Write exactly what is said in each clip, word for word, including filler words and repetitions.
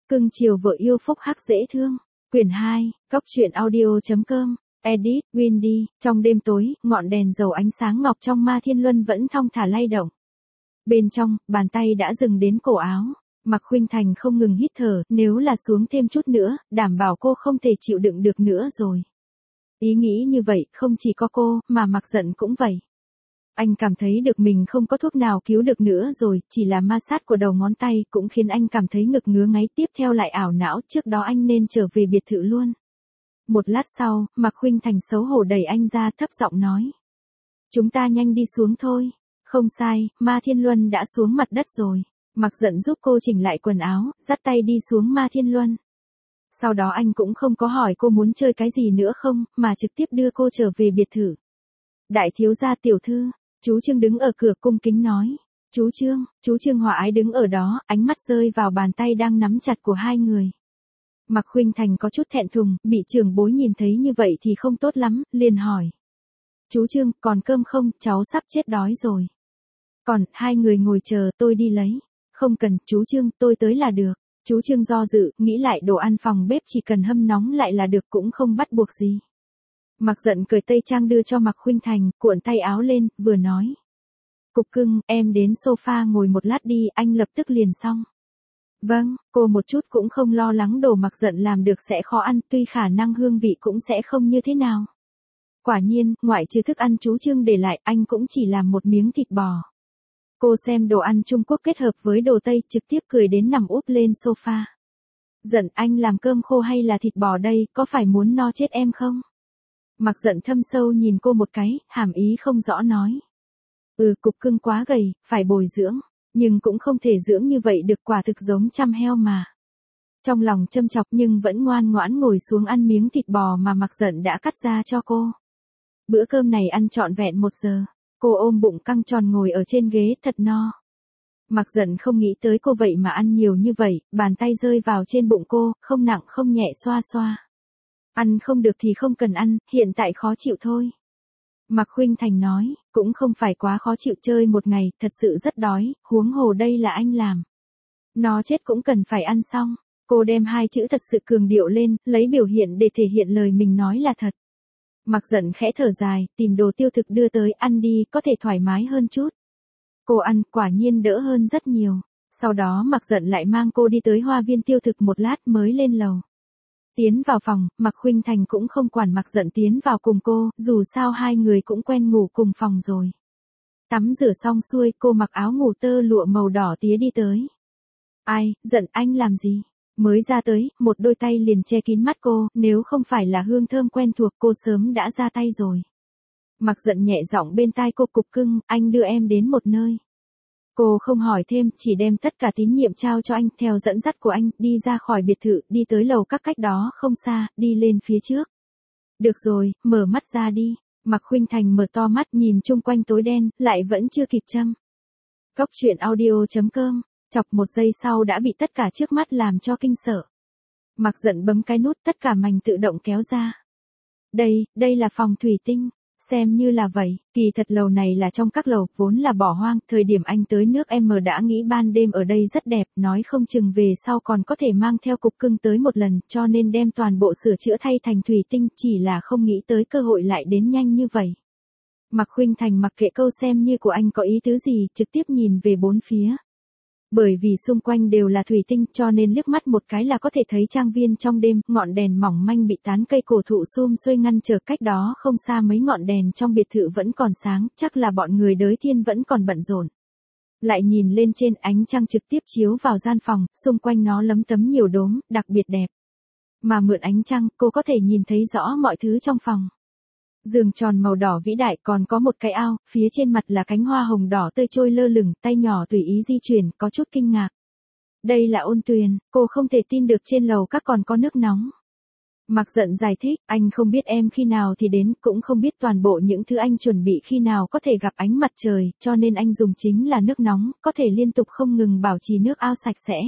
Cưng chiều vợ yêu phúc hắc dễ thương. Quyển hai, Cốc truyện audio.com, edit, Windy, trong đêm tối, ngọn đèn dầu ánh sáng ngọc trong Ma Thiên Luân vẫn thong thả lay động. Bên trong, bàn tay đã dừng đến cổ áo. Mạc Khuynh Thành không ngừng hít thở, nếu là xuống thêm chút nữa, đảm bảo cô không thể chịu đựng được nữa rồi. Ý nghĩ như vậy, không chỉ có cô, mà Mạc Dận cũng vậy. Anh cảm thấy được mình không có thuốc nào cứu được nữa rồi, chỉ là ma sát của đầu ngón tay cũng khiến anh cảm thấy ngực ngứa ngáy, tiếp theo lại ảo não, trước đó anh nên trở về biệt thự luôn. Một lát sau, Mạc Khuynh Thành xấu hổ đẩy anh ra, thấp giọng nói. Chúng ta nhanh đi xuống thôi. Không sai, Ma Thiên Luân đã xuống mặt đất rồi. Mạc Dận giúp cô chỉnh lại quần áo, dắt tay đi xuống Ma Thiên Luân. Sau đó anh cũng không có hỏi cô muốn chơi cái gì nữa không, mà trực tiếp đưa cô trở về biệt thự. Đại thiếu gia tiểu thư, chú Trương đứng ở cửa cung kính nói. Chú Trương, chú Trương Hòa Ái đứng ở đó, ánh mắt rơi vào bàn tay đang nắm chặt của hai người. Mạc Khuynh Thành có chút thẹn thùng, bị trưởng bối nhìn thấy như vậy thì không tốt lắm, liền hỏi. Chú Trương, còn cơm không, cháu sắp chết đói rồi. Còn, hai người ngồi chờ, tôi đi lấy. Không cần, chú Trương, tôi tới là được. Chú Trương do dự, nghĩ lại đồ ăn phòng bếp chỉ cần hâm nóng lại là được, cũng không bắt buộc gì. Mạc Dận cởi tây trang đưa cho Mạc Khuynh Thành, cuộn tay áo lên, vừa nói. Cục cưng, em đến sofa ngồi một lát đi, anh lập tức liền xong. Vâng, cô một chút cũng không lo lắng đồ Mạc Dận làm được sẽ khó ăn, tuy khả năng hương vị cũng sẽ không như thế nào. Quả nhiên, ngoại trừ thức ăn chú Trương để lại, anh cũng chỉ làm một miếng thịt bò. Cô xem đồ ăn Trung Quốc kết hợp với đồ Tây, trực tiếp cười đến nằm úp lên sofa. Dận, anh làm cơm khô hay là thịt bò đây, có phải muốn no chết em không? Mạc Dận thâm sâu nhìn cô một cái, hàm ý không rõ nói. Ừ, cục cưng quá gầy, phải bồi dưỡng, nhưng cũng không thể dưỡng như vậy được, quả thực giống chăm heo mà. Trong lòng châm chọc nhưng vẫn ngoan ngoãn ngồi xuống ăn miếng thịt bò mà Mạc Dận đã cắt ra cho cô. Bữa cơm này ăn trọn vẹn một giờ, cô ôm bụng căng tròn ngồi ở trên ghế thật no. Mạc Dận không nghĩ tới cô vậy mà ăn nhiều như vậy, bàn tay rơi vào trên bụng cô, không nặng không nhẹ xoa xoa. Ăn không được thì không cần ăn, hiện tại khó chịu thôi. Mạc Khuynh Thành nói, cũng không phải quá khó chịu, chơi một ngày, thật sự rất đói, huống hồ đây là anh làm. Nó chết cũng cần phải ăn xong. Cô đem hai chữ thật sự cường điệu lên, lấy biểu hiện để thể hiện lời mình nói là thật. Mạc Dận khẽ thở dài, tìm đồ tiêu thực đưa tới, ăn đi, có thể thoải mái hơn chút. Cô ăn, quả nhiên đỡ hơn rất nhiều. Sau đó Mạc Dận lại mang cô đi tới hoa viên tiêu thực một lát mới lên lầu. Tiến vào phòng, Mạc Khuynh Thành cũng không quản Mạc Dận tiến vào cùng cô, dù sao hai người cũng quen ngủ cùng phòng rồi. Tắm rửa xong xuôi, cô mặc áo ngủ tơ lụa màu đỏ tía đi tới. Ai, Dận, anh làm gì? Mới ra tới, một đôi tay liền che kín mắt cô, nếu không phải là hương thơm quen thuộc cô sớm đã ra tay rồi. Mạc Dận nhẹ giọng bên tai cô, cục cưng, anh đưa em đến một nơi. Cô không hỏi thêm, chỉ đem tất cả tín nhiệm trao cho anh, theo dẫn dắt của anh, đi ra khỏi biệt thự, đi tới lầu các cách đó không xa, đi lên phía trước. Được rồi, mở mắt ra đi. Mạc Khuynh Thành mở to mắt nhìn chung quanh tối đen, lại vẫn chưa kịp châm. Cốc truyện audio.com, chọc một giây sau đã bị tất cả trước mắt làm cho kinh sợ. Mạc Dận bấm cái nút, tất cả mảnh tự động kéo ra. Đây, đây là phòng thủy tinh. Xem như là vậy, kỳ thật lầu này là trong các lầu, vốn là bỏ hoang, thời điểm anh tới nước em đã nghĩ ban đêm ở đây rất đẹp, nói không chừng về sau còn có thể mang theo cục cưng tới một lần, cho nên đem toàn bộ sửa chữa thay thành thủy tinh, chỉ là không nghĩ tới cơ hội lại đến nhanh như vậy. Mạc Khuynh Thành mặc kệ câu xem như của anh có ý tứ gì, trực tiếp nhìn về bốn phía. Bởi vì xung quanh đều là thủy tinh cho nên liếc mắt một cái là có thể thấy trang viên trong đêm, ngọn đèn mỏng manh bị tán cây cổ thụ sum xuê ngăn trở, cách đó không xa mấy ngọn đèn trong biệt thự vẫn còn sáng, chắc là bọn người đới thiên vẫn còn bận rộn. Lại nhìn lên trên, ánh trăng trực tiếp chiếu vào gian phòng, xung quanh nó lấm tấm nhiều đốm, đặc biệt đẹp. Mà mượn ánh trăng, cô có thể nhìn thấy rõ mọi thứ trong phòng. Giường tròn màu đỏ vĩ đại, còn có một cái ao, phía trên mặt là cánh hoa hồng đỏ tươi trôi lơ lửng, tay nhỏ tùy ý di chuyển, có chút kinh ngạc. Đây là ôn tuyền, cô không thể tin được trên lầu các còn có nước nóng. Mạc Dận giải thích, anh không biết em khi nào thì đến, cũng không biết toàn bộ những thứ anh chuẩn bị khi nào có thể gặp ánh mặt trời, cho nên anh dùng chính là nước nóng, có thể liên tục không ngừng bảo trì nước ao sạch sẽ.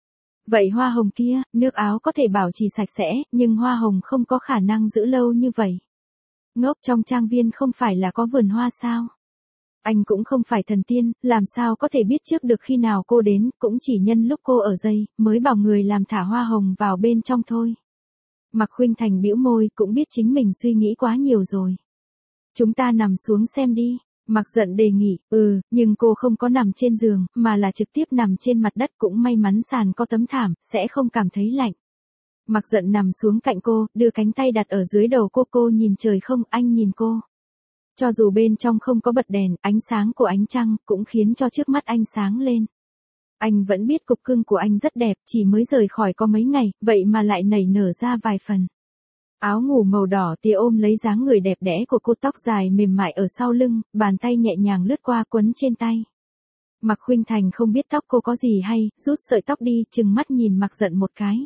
Vậy hoa hồng kia, nước áo có thể bảo trì sạch sẽ, nhưng hoa hồng không có khả năng giữ lâu như vậy. Ngốc, trong trang viên không phải là có vườn hoa sao? Anh cũng không phải thần tiên, làm sao có thể biết trước được khi nào cô đến, cũng chỉ nhân lúc cô ở dây, mới bảo người làm thả hoa hồng vào bên trong thôi. Mạc Khuynh Thành bĩu môi, cũng biết chính mình suy nghĩ quá nhiều rồi. Chúng ta nằm xuống xem đi. Mạc Dận đề nghị, ừ, nhưng cô không có nằm trên giường, mà là trực tiếp nằm trên mặt đất, cũng may mắn sàn có tấm thảm, sẽ không cảm thấy lạnh. Mạc Dận nằm xuống cạnh cô, đưa cánh tay đặt ở dưới đầu cô, cô nhìn trời không, anh nhìn cô. Cho dù bên trong không có bật đèn, ánh sáng của ánh trăng cũng khiến cho trước mắt anh sáng lên. Anh vẫn biết cục cưng của anh rất đẹp, chỉ mới rời khỏi có mấy ngày, vậy mà lại nảy nở ra vài phần. Áo ngủ màu đỏ tía ôm lấy dáng người đẹp đẽ của cô, tóc dài mềm mại ở sau lưng, bàn tay nhẹ nhàng lướt qua quấn trên tay. Mạc Khuynh Thành không biết tóc cô có gì hay, rút sợi tóc đi, trừng mắt nhìn Mạc Dận một cái.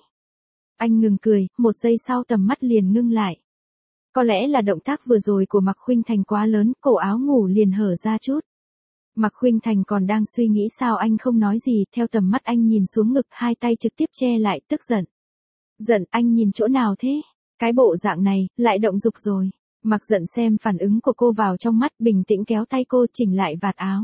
Anh ngừng cười, một giây sau tầm mắt liền ngưng lại. Có lẽ là động tác vừa rồi của Mạc Khuynh Thành quá lớn, cổ áo ngủ liền hở ra chút. Mạc Khuynh Thành còn đang suy nghĩ sao anh không nói gì, theo tầm mắt anh nhìn xuống ngực, hai tay trực tiếp che lại, tức giận. Giận, anh nhìn chỗ nào thế? Cái bộ dạng này, lại động dục rồi. Mạc Dận xem phản ứng của cô vào trong mắt, bình tĩnh kéo tay cô chỉnh lại vạt áo.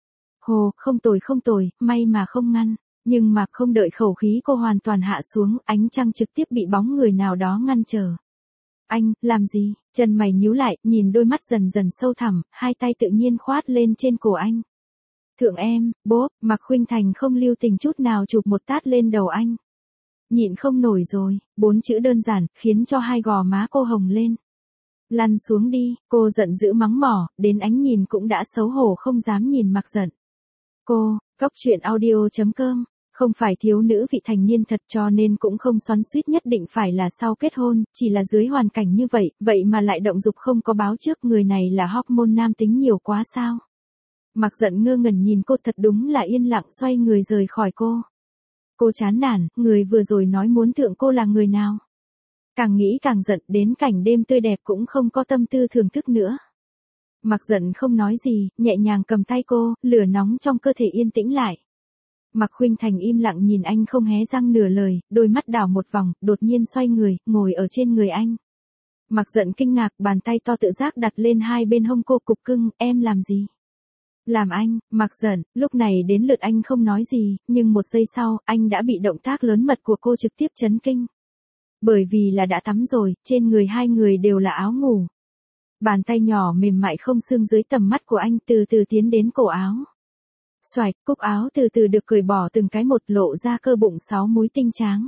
Hồ, không tồi không tồi, may mà không ngăn. Nhưng mà không đợi khẩu khí cô hoàn toàn hạ xuống, ánh trăng trực tiếp bị bóng người nào đó ngăn trở. Anh, làm gì? Chân mày nhíu lại, nhìn đôi mắt dần dần sâu thẳm, hai tay tự nhiên khoát lên trên cổ anh. Thượng em, bố, Mạc Khuynh Thành không lưu tình chút nào chụp một tát lên đầu anh. Nhịn không nổi rồi, bốn chữ đơn giản, khiến cho hai gò má cô hồng lên. Lăn xuống đi, cô giận dữ mắng mỏ, đến ánh nhìn cũng đã xấu hổ không dám nhìn Mạc Dận. Cô, Cóc Truyện Audio chấm com, không phải thiếu nữ vị thành niên thật cho nên cũng không xoắn xuýt nhất định phải là sau kết hôn, chỉ là dưới hoàn cảnh như vậy, vậy mà lại động dục không có báo trước, người này là hormone nam tính nhiều quá sao? Mạc Dận ngơ ngẩn nhìn cô, thật đúng là yên lặng xoay người rời khỏi cô. Cô chán nản, người vừa rồi nói muốn thượng cô là người nào? Càng nghĩ càng giận, đến cảnh đêm tươi đẹp cũng không có tâm tư thưởng thức nữa. Mạc Dận không nói gì, nhẹ nhàng cầm tay cô, lửa nóng trong cơ thể yên tĩnh lại. Mạc Khuynh Thành im lặng nhìn anh không hé răng nửa lời, đôi mắt đảo một vòng, đột nhiên xoay người, ngồi ở trên người anh. Mạc Dận kinh ngạc, bàn tay to tự giác đặt lên hai bên hông cô, cục cưng, em làm gì? Làm anh, Mạc Dận, lúc này đến lượt anh không nói gì, nhưng một giây sau, anh đã bị động tác lớn mật của cô trực tiếp chấn kinh. Bởi vì là đã tắm rồi, trên người hai người đều là áo ngủ. Bàn tay nhỏ mềm mại không xương dưới tầm mắt của anh từ từ tiến đến cổ áo. Xoạch, cúc áo từ từ được cởi bỏ từng cái một, lộ ra cơ bụng sáu múi tinh tráng.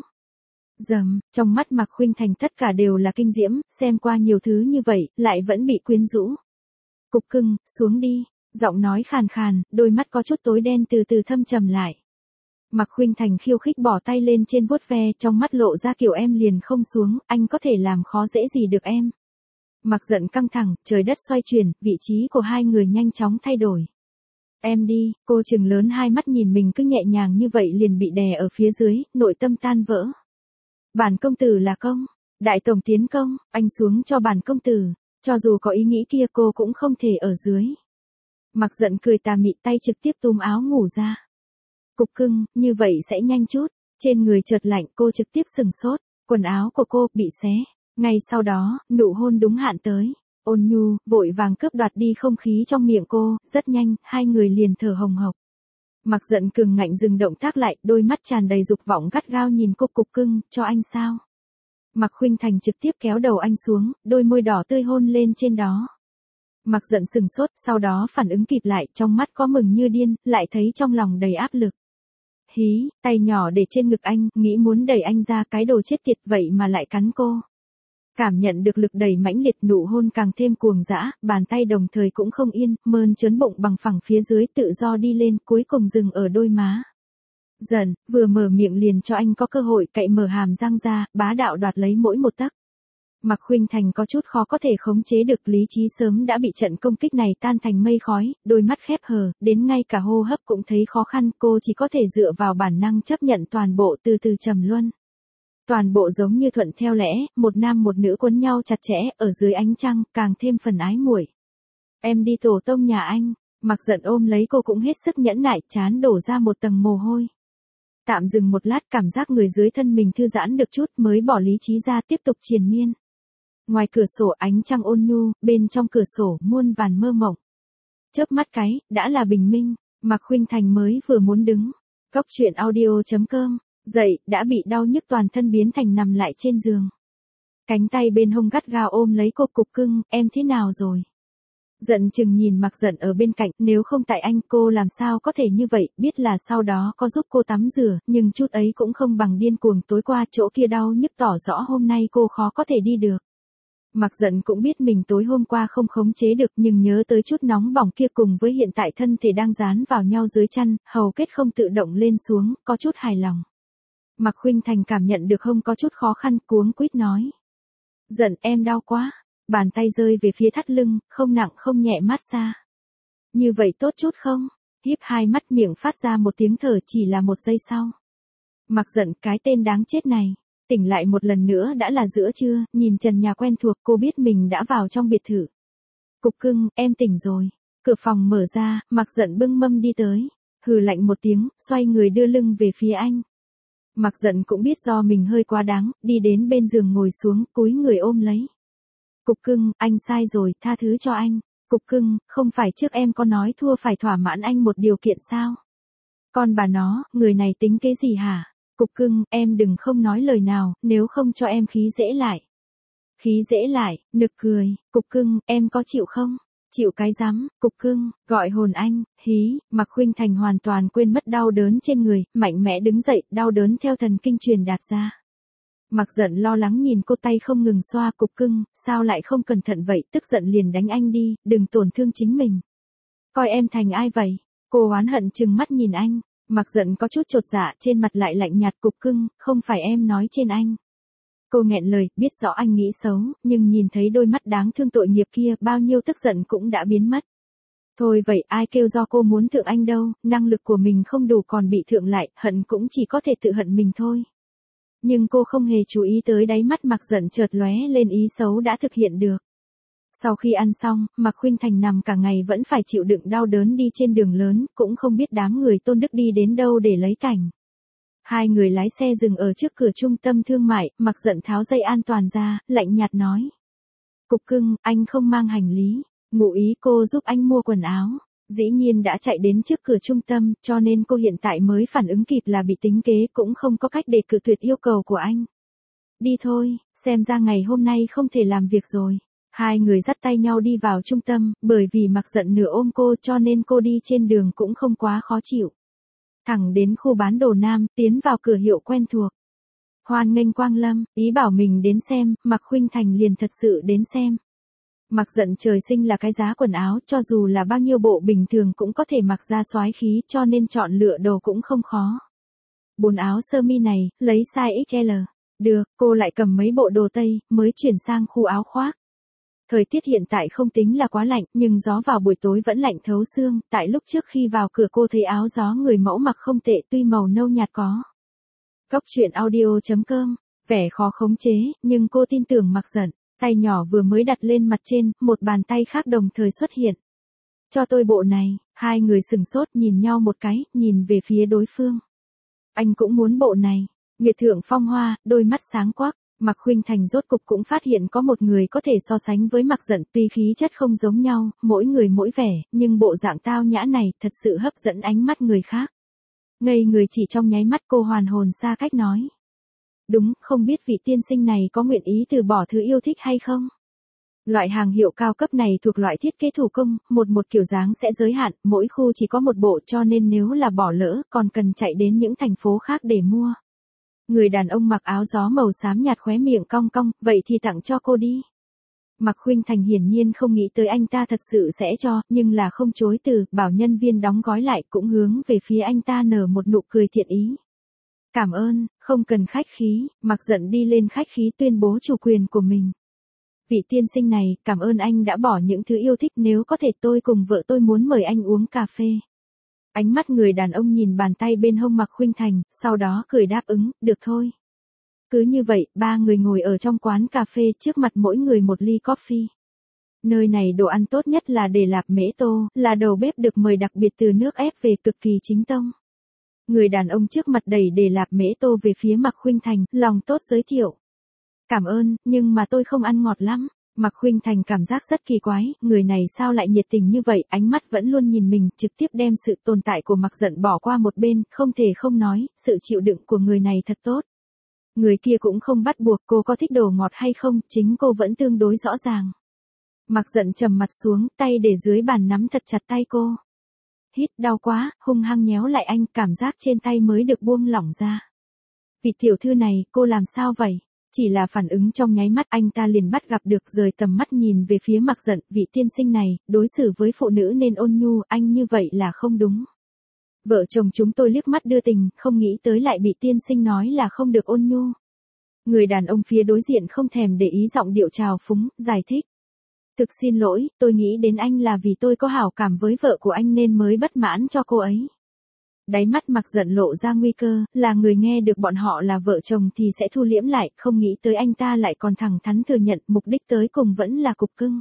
Dầm, trong mắt Mạc Khuynh Thành tất cả đều là kinh diễm, xem qua nhiều thứ như vậy, lại vẫn bị quyến rũ. Cục cưng, xuống đi, giọng nói khàn khàn, đôi mắt có chút tối đen từ từ thâm trầm lại. Mạc Khuynh Thành khiêu khích bỏ tay lên trên vuốt ve, trong mắt lộ ra kiểu em liền không xuống, anh có thể làm khó dễ gì được em. Mạc Dận căng thẳng, trời đất xoay chuyển, vị trí của hai người nhanh chóng thay đổi. Em đi, cô trừng lớn hai mắt nhìn mình cứ nhẹ nhàng như vậy liền bị đè ở phía dưới, nội tâm tan vỡ. Bản công tử là công, đại tổng tiến công, anh xuống cho bản công tử, cho dù có ý nghĩ kia cô cũng không thể ở dưới. Mạc Dận cười tà mị, tay trực tiếp túm áo ngủ ra. Cục cưng, như vậy sẽ nhanh chút, trên người chợt lạnh, cô trực tiếp sừng sốt, quần áo của cô bị xé. Ngay sau đó, nụ hôn đúng hạn tới. Ôn nhu, vội vàng cướp đoạt đi không khí trong miệng cô, rất nhanh, hai người liền thở hồng hộc. Mạc Dận cường ngạnh dừng động tác lại, đôi mắt tràn đầy dục vọng gắt gao nhìn cô, cục cưng, cho anh sao? Mạc Khuynh Thành trực tiếp kéo đầu anh xuống, đôi môi đỏ tươi hôn lên trên đó. Mạc Dận sừng sốt, sau đó phản ứng kịp lại, trong mắt có mừng như điên, lại thấy trong lòng đầy áp lực. Hí, tay nhỏ để trên ngực anh, nghĩ muốn đẩy anh ra, cái đồ chết tiệt vậy mà lại cắn cô. Cảm nhận được lực đẩy mãnh liệt, nụ hôn càng thêm cuồng dã, bàn tay đồng thời cũng không yên, mơn trớn bụng bằng phẳng phía dưới tự do đi lên, cuối cùng dừng ở đôi má. Dần, vừa mở miệng liền cho anh có cơ hội cậy mở hàm răng ra, bá đạo đoạt lấy mỗi một tấc. Mạc Khuynh Thành có chút khó có thể khống chế được, lý trí sớm đã bị trận công kích này tan thành mây khói, đôi mắt khép hờ, đến ngay cả hô hấp cũng thấy khó khăn, cô chỉ có thể dựa vào bản năng chấp nhận toàn bộ từ từ trầm luân. Toàn bộ giống như thuận theo lẽ, một nam một nữ quấn nhau chặt chẽ, ở dưới ánh trăng, càng thêm phần ái muội. Em đi tổ tông nhà anh, Mạc Dận ôm lấy cô cũng hết sức nhẫn nại, chán đổ ra một tầng mồ hôi. Tạm dừng một lát, cảm giác người dưới thân mình thư giãn được chút mới bỏ lý trí ra tiếp tục triền miên. Ngoài cửa sổ ánh trăng ôn nhu, bên trong cửa sổ muôn vàn mơ mộng. chớp mắt cái, đã là bình minh, Mạc Khuynh Thành mới vừa muốn đứng. Cốc truyện audio.com, dậy, đã bị đau nhức toàn thân biến thành nằm lại trên giường. Cánh tay bên hông gắt gao ôm lấy cô. Cục cưng, em thế nào rồi? Giận chừng nhìn Mạc Giận ở bên cạnh, nếu không tại anh cô làm sao có thể như vậy, biết là sau đó có giúp cô tắm rửa, nhưng chút ấy cũng không bằng điên cuồng tối qua chỗ kia đau nhức tỏ rõ hôm nay cô khó có thể đi được. Mạc Giận cũng biết mình tối hôm qua không khống chế được nhưng nhớ tới chút nóng bỏng kia cùng với hiện tại thân thể đang dán vào nhau dưới chăn, hầu kết không tự động lên xuống, có chút hài lòng. Mạc Khuynh Thành cảm nhận được hông có chút khó khăn, cuống quýt nói. Giận, em đau quá. Bàn tay rơi về phía thắt lưng, không nặng không nhẹ massage. Như vậy tốt chút không? Híp hai mắt miệng phát ra một tiếng thở chỉ là một giây sau. Mạc Giận, cái tên đáng chết này. Tỉnh lại một lần nữa đã là giữa trưa, nhìn trần nhà quen thuộc cô biết mình đã vào trong biệt thự. Cục cưng, em tỉnh rồi. Cửa phòng mở ra, Mạc Giận bưng mâm đi tới. Hừ lạnh một tiếng, xoay người đưa lưng về phía anh. Mạc Giận cũng biết do mình hơi quá đáng, đi đến bên giường ngồi xuống, cúi người ôm lấy. Cục cưng, anh sai rồi, tha thứ cho anh. Cục cưng, không phải trước em có nói thua phải thỏa mãn anh một điều kiện sao? Con bà nó, người này tính cái gì hả? Cục cưng, em đừng không nói lời nào, nếu không cho em khí dễ lại. Khí dễ lại, nực cười, cục cưng, em có chịu không? Chịu cái rắm, cục cưng, gọi hồn anh, hí, Mạc Khuynh Thành hoàn toàn quên mất đau đớn trên người, mạnh mẽ đứng dậy, đau đớn theo thần kinh truyền đạt ra. Mạc Giận lo lắng nhìn cô tay không ngừng xoa. Cục cưng, sao lại không cẩn thận vậy, tức giận liền đánh anh đi, đừng tổn thương chính mình. Coi em thành ai vậy? Cô oán hận trừng mắt nhìn anh, Mạc Giận có chút chột dạ, trên mặt lại lạnh nhạt. Cục cưng, không phải em nói trên anh. Cô nghẹn lời, biết rõ anh nghĩ xấu, nhưng nhìn thấy đôi mắt đáng thương tội nghiệp kia, bao nhiêu tức giận cũng đã biến mất. Thôi vậy, ai kêu do cô muốn thượng anh đâu, năng lực của mình không đủ còn bị thượng lại, hận cũng chỉ có thể tự hận mình thôi. Nhưng cô không hề chú ý tới đáy mắt Mạc Giận chợt lóe lên ý xấu đã thực hiện được. Sau khi ăn xong, Mạc Khuynh Thành nằm cả ngày vẫn phải chịu đựng đau đớn đi trên đường lớn, cũng không biết đám người Tôn Đức đi đến đâu để lấy cảnh. Hai người lái xe dừng ở trước cửa trung tâm thương mại, Mạc Giận tháo dây an toàn ra, lạnh nhạt nói. Cục cưng, anh không mang hành lý, ngụ ý cô giúp anh mua quần áo. Dĩ nhiên đã chạy đến trước cửa trung tâm, cho nên cô hiện tại mới phản ứng kịp là bị tính kế, cũng không có cách để cự tuyệt yêu cầu của anh. Đi thôi, xem ra ngày hôm nay không thể làm việc rồi. Hai người dắt tay nhau đi vào trung tâm, bởi vì Mạc Giận nửa ôm cô cho nên cô đi trên đường cũng không quá khó chịu. Thẳng đến khu bán đồ nam, tiến vào cửa hiệu quen thuộc. Hoan nghênh quang lâm, ý bảo mình đến xem, Mạc Khuynh Thành liền thật sự đến xem. Mạc Giận trời sinh là cái giá quần áo, cho dù là bao nhiêu bộ bình thường cũng có thể mặc ra soái khí, cho nên chọn lựa đồ cũng không khó. Bốn áo sơ mi này, lấy size ích lờ. Được, cô lại cầm mấy bộ đồ tây, mới chuyển sang khu áo khoác. Thời tiết hiện tại không tính là quá lạnh, nhưng gió vào buổi tối vẫn lạnh thấu xương, tại lúc trước khi vào cửa cô thấy áo gió người mẫu mặc không tệ, tuy màu nâu nhạt có. Cốc truyện audio.com, vẻ khó khống chế, nhưng cô tin tưởng Mạc Giận. Tay nhỏ vừa mới đặt lên mặt trên, một bàn tay khác đồng thời xuất hiện. Cho tôi bộ này, hai người sừng sốt nhìn nhau một cái, nhìn về phía đối phương. Anh cũng muốn bộ này. Nguyệt Thượng Phong Hoa, đôi mắt sáng quắc. Mạc Khuynh Thành rốt cục cũng phát hiện có một người có thể so sánh với Mạc Giận, tuy khí chất không giống nhau, mỗi người mỗi vẻ, nhưng bộ dạng tao nhã này thật sự hấp dẫn ánh mắt người khác. Ngây người chỉ trong nháy mắt cô hoàn hồn xa cách nói. Đúng, không biết vị tiên sinh này có nguyện ý từ bỏ thứ yêu thích hay không? Loại hàng hiệu cao cấp này thuộc loại thiết kế thủ công, một một kiểu dáng sẽ giới hạn, mỗi khu chỉ có một bộ cho nên nếu là bỏ lỡ còn cần chạy đến những thành phố khác để mua. Người đàn ông mặc áo gió màu xám nhạt khóe miệng cong cong, vậy thì tặng cho cô đi. Mạc Khuynh Thành hiển nhiên không nghĩ tới anh ta thật sự sẽ cho, nhưng là không chối từ, bảo nhân viên đóng gói lại cũng hướng về phía anh ta nở một nụ cười thiện ý. Cảm ơn, không cần khách khí, Mạc Giận đi lên khách khí tuyên bố chủ quyền của mình. Vị tiên sinh này, cảm ơn anh đã bỏ những thứ yêu thích, nếu có thể tôi cùng vợ tôi muốn mời anh uống cà phê. Ánh mắt người đàn ông nhìn bàn tay bên hông Mạc Khuynh Thành, sau đó cười đáp ứng, được thôi. Cứ như vậy, ba người ngồi ở trong quán cà phê trước mặt mỗi người một ly coffee. Nơi này đồ ăn tốt nhất là Đề Lạp Mễ Tô, là đầu bếp được mời đặc biệt từ nước ép về cực kỳ chính tông. Người đàn ông trước mặt đẩy Đề Lạp Mễ Tô về phía Mạc Khuynh Thành, lòng tốt giới thiệu. Cảm ơn, nhưng mà tôi không ăn ngọt lắm. Mạc Khuynh Thành cảm giác rất kỳ quái, người này sao lại nhiệt tình như vậy, ánh mắt vẫn luôn nhìn mình, trực tiếp đem sự tồn tại của Mạc Dận bỏ qua một bên, không thể không nói, sự chịu đựng của người này thật tốt. Người kia cũng không bắt buộc cô có thích đồ ngọt hay không, chính cô vẫn tương đối rõ ràng. Mạc Dận trầm mặt xuống, tay để dưới bàn nắm thật chặt tay cô. Hít, đau quá, hung hăng nhéo lại anh, cảm giác trên tay mới được buông lỏng ra. Vị tiểu thư này, cô làm sao vậy? Chỉ là phản ứng trong nháy mắt anh ta liền bắt gặp được, rời tầm mắt nhìn về phía Mạc Dận, vị tiên sinh này, đối xử với phụ nữ nên ôn nhu, anh như vậy là không đúng. Vợ chồng chúng tôi liếc mắt đưa tình, không nghĩ tới lại bị tiên sinh nói là không được ôn nhu. Người đàn ông phía đối diện không thèm để ý giọng điệu trào phúng, giải thích. Thực xin lỗi, tôi nghĩ đến anh là vì tôi có hảo cảm với vợ của anh nên mới bất mãn cho cô ấy. Đáy mắt Mạc Dận lộ ra nguy cơ, là người nghe được bọn họ là vợ chồng thì sẽ thu liễm lại, không nghĩ tới anh ta lại còn thẳng thắn thừa nhận mục đích tới cùng vẫn là cục cưng.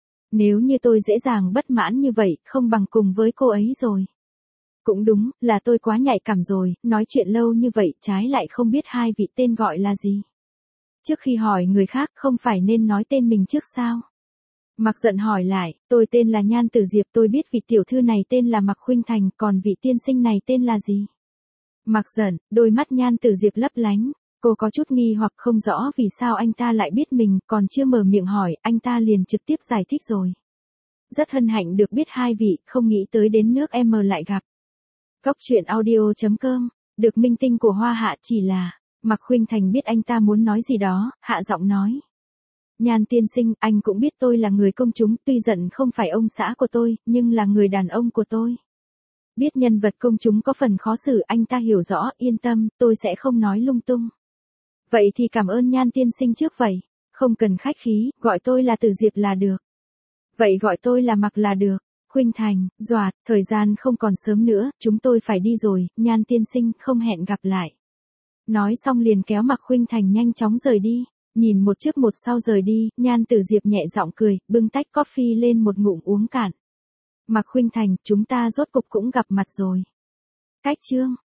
Nếu như tôi dễ dàng bất mãn như vậy, không bằng cùng với cô ấy rồi. Cũng đúng, là tôi quá nhạy cảm rồi, nói chuyện lâu như vậy trái lại không biết hai vị tên gọi là gì. Trước khi hỏi người khác không phải nên nói tên mình trước sao? Mạc Dận hỏi lại, tôi tên là Nhan Tử Diệp, tôi biết vị tiểu thư này tên là Mạc Khuynh Thành, còn vị tiên sinh này tên là gì? Mạc Dận, đôi mắt Nhan Tử Diệp lấp lánh, cô có chút nghi hoặc không rõ vì sao anh ta lại biết mình, còn chưa mở miệng hỏi, anh ta liền trực tiếp giải thích rồi. Rất hân hạnh được biết hai vị, không nghĩ tới đến nước em lại gặp. Góc truyện audio chấm com, được minh tinh của Hoa Hạ chỉ là, Mạc Khuynh Thành biết anh ta muốn nói gì đó, hạ giọng nói. Nhan tiên sinh, anh cũng biết tôi là người công chúng, tuy Dận không phải ông xã của tôi, nhưng là người đàn ông của tôi. Biết nhân vật công chúng có phần khó xử, anh ta hiểu rõ, yên tâm, tôi sẽ không nói lung tung. Vậy thì cảm ơn Nhan tiên sinh trước vậy, không cần khách khí, gọi tôi là Tử Diệp là được. Vậy gọi tôi là Mạc là được. Khuynh Thành, Doạt, thời gian không còn sớm nữa, chúng tôi phải đi rồi, Nhan tiên sinh, không hẹn gặp lại. Nói xong liền kéo Mạc Khuynh Thành nhanh chóng rời đi. Nhìn một trước một sau rời đi, Nhan Tử Diệp nhẹ giọng cười, bưng tách coffee lên một ngụm uống cạn. Mạc Khuynh Thành, chúng ta rốt cục cũng gặp mặt rồi. Cách chương